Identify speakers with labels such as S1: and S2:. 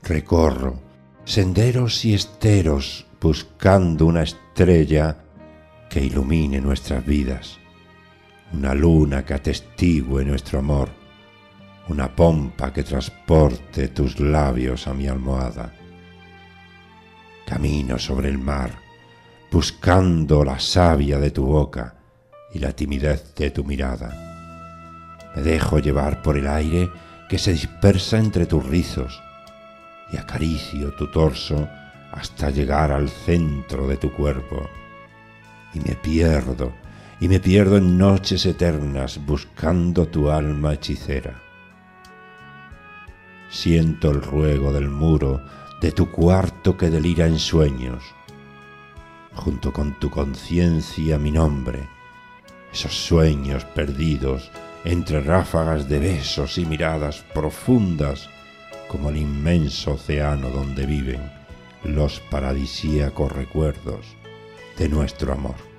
S1: Recorro senderos y esteros buscando una estrella que ilumine nuestras vidas, una luna que atestigue nuestro amor, una pompa que transporte tus labios a mi almohada. Camino sobre el mar, buscando la savia de tu boca y la timidez de tu mirada. Me dejo llevar por el aire que se dispersa entre tus rizos y acaricio tu torso hasta llegar al centro de tu cuerpo. Y me pierdo en noches eternas buscando tu alma hechicera. Siento el ruego del muro de tu cuarto que delira en sueños. Junto con tu conciencia mi nombre, esos sueños perdidos entre ráfagas de besos y miradas profundas como el inmenso océano donde viven los paradisíacos recuerdos de nuestro amor.